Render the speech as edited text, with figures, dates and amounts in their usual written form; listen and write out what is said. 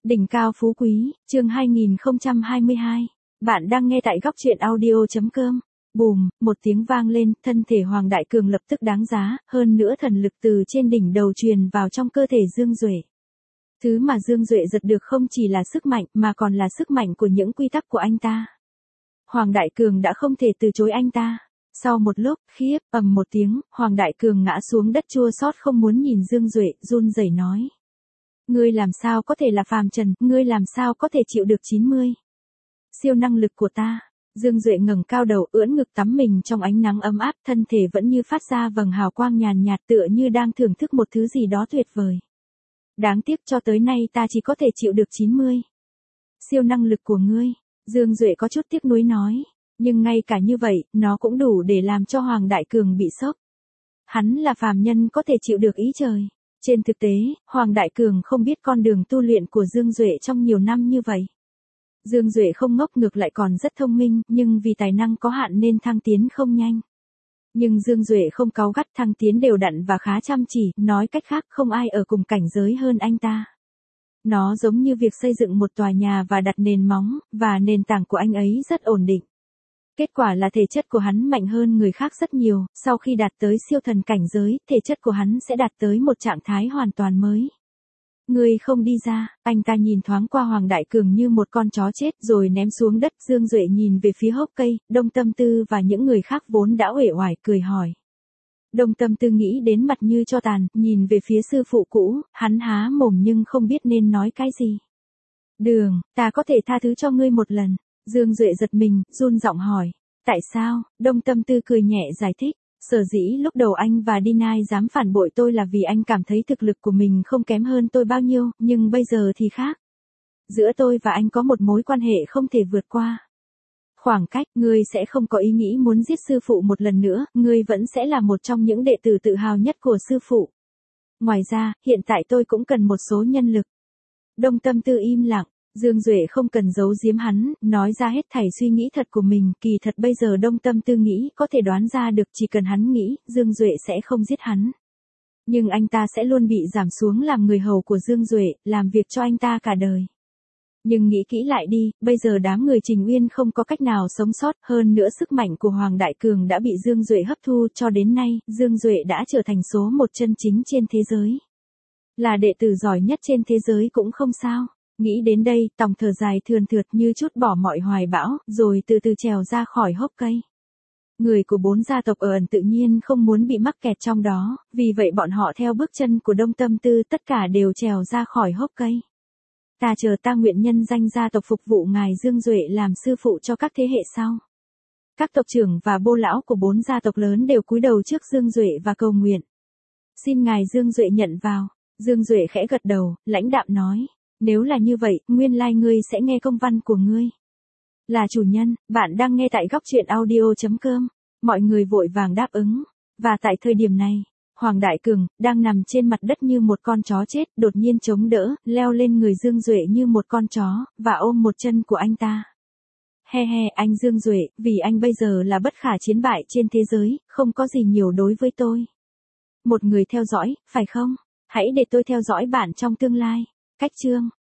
Đỉnh cao phú quý, chương 2022. Bạn đang nghe tại góc truyện audio.com. Bùm, một tiếng vang lên, thân thể Hoàng Đại Cường lập tức đáng giá, hơn nữa thần lực từ trên đỉnh đầu truyền vào trong cơ thể Dương Duệ. Thứ mà Dương Duệ giật được không chỉ là sức mạnh mà còn là sức mạnh của những quy tắc của anh ta. Hoàng Đại Cường đã không thể từ chối anh ta. Sau một lúc, khiếp, ầm một tiếng, Hoàng Đại Cường ngã xuống đất chua xót không muốn nhìn Dương Duệ, run rẩy nói. Ngươi làm sao có thể là phàm trần, ngươi làm sao có thể chịu được 90. Siêu năng lực của ta. Dương Duệ ngẩng cao đầu ưỡn ngực tắm mình trong ánh nắng ấm áp, thân thể vẫn như phát ra vầng hào quang nhàn nhạt tựa như đang thưởng thức một thứ gì đó tuyệt vời. Đáng tiếc cho tới nay ta chỉ có thể chịu được 90. Siêu năng lực của ngươi, Dương Duệ có chút tiếc nuối nói, nhưng ngay cả như vậy, nó cũng đủ để làm cho Hoàng Đại Cường bị sốc. Hắn là phàm nhân có thể chịu được ý trời. Trên thực tế, Hoàng Đại Cường không biết con đường tu luyện của Dương Duệ trong nhiều năm như vậy. Dương Duệ không ngốc ngược lại còn rất thông minh, nhưng vì tài năng có hạn nên thăng tiến không nhanh. Nhưng Dương Duệ không cáu gắt, thăng tiến đều đặn và khá chăm chỉ, nói cách khác không ai ở cùng cảnh giới hơn anh ta. Nó giống như việc xây dựng một tòa nhà và đặt nền móng, và nền tảng của anh ấy rất ổn định. Kết quả là thể chất của hắn mạnh hơn người khác rất nhiều, sau khi đạt tới siêu thần cảnh giới, thể chất của hắn sẽ đạt tới một trạng thái hoàn toàn mới. Ngươi không đi ra, anh ta nhìn thoáng qua Hoàng Đại Cường như một con chó chết rồi ném xuống đất. Dương Duệ nhìn về phía hốc cây, Đông Tâm Tư và những người khác vốn đã uể oải cười hỏi. Đông Tâm Tư nghĩ đến mặt như cho tàn, nhìn về phía sư phụ cũ, hắn há mồm nhưng không biết nên nói cái gì. Đường, ta có thể tha thứ cho ngươi một lần. Dương Duệ giật mình, run giọng hỏi. Tại sao? Đông Tâm Tư cười nhẹ giải thích. Sở dĩ lúc đầu anh và Deny dám phản bội tôi là vì anh cảm thấy thực lực của mình không kém hơn tôi bao nhiêu, nhưng bây giờ thì khác. Giữa tôi và anh có một mối quan hệ không thể vượt qua. Khoảng cách, ngươi sẽ không có ý nghĩ muốn giết sư phụ một lần nữa, ngươi vẫn sẽ là một trong những đệ tử tự hào nhất của sư phụ. Ngoài ra, hiện tại tôi cũng cần một số nhân lực. Đông Tâm Tư im lặng. Dương Duệ không cần giấu giếm hắn, nói ra hết thảy suy nghĩ thật của mình, kỳ thật bây giờ Đông Tâm Tư nghĩ có thể đoán ra được chỉ cần hắn nghĩ, Dương Duệ sẽ không giết hắn. Nhưng anh ta sẽ luôn bị giảm xuống làm người hầu của Dương Duệ, làm việc cho anh ta cả đời. Nhưng nghĩ kỹ lại đi, bây giờ đám người Trình Uyên không có cách nào sống sót, hơn nữa sức mạnh của Hoàng Đại Cường đã bị Dương Duệ hấp thu cho đến nay, Dương Duệ đã trở thành số một chân chính trên thế giới. Là đệ tử giỏi nhất trên thế giới cũng không sao. Nghĩ đến đây, Tòng thở dài thườn thượt như chút bỏ mọi hoài bão, rồi từ từ trèo ra khỏi hốc cây. Người của 4 gia tộc ở ẩn tự nhiên không muốn bị mắc kẹt trong đó, vì vậy bọn họ theo bước chân của Đông Tâm Tư tất cả đều trèo ra khỏi hốc cây. Ta chờ ta nguyện nhân danh gia tộc phục vụ ngài Dương Duệ làm sư phụ cho các thế hệ sau. Các tộc trưởng và bô lão của 4 gia tộc lớn đều cúi đầu trước Dương Duệ và cầu nguyện. Xin ngài Dương Duệ nhận vào. Dương Duệ khẽ gật đầu, lãnh đạm nói. Nếu là như vậy, nguyên lai ngươi sẽ nghe công văn của ngươi. Là chủ nhân, bạn đang nghe tại góc truyện audio.com. Mọi người vội vàng đáp ứng. Và tại thời điểm này, Hoàng Đại Cường, đang nằm trên mặt đất như một con chó chết, đột nhiên chống đỡ, leo lên người Dương Duệ như một con chó, và ôm một chân của anh ta. He he, anh Dương Duệ, vì anh bây giờ là bất khả chiến bại trên thế giới, không có gì nhiều đối với tôi. Một người theo dõi, phải không? Hãy để tôi theo dõi bạn trong tương lai. Cách chương.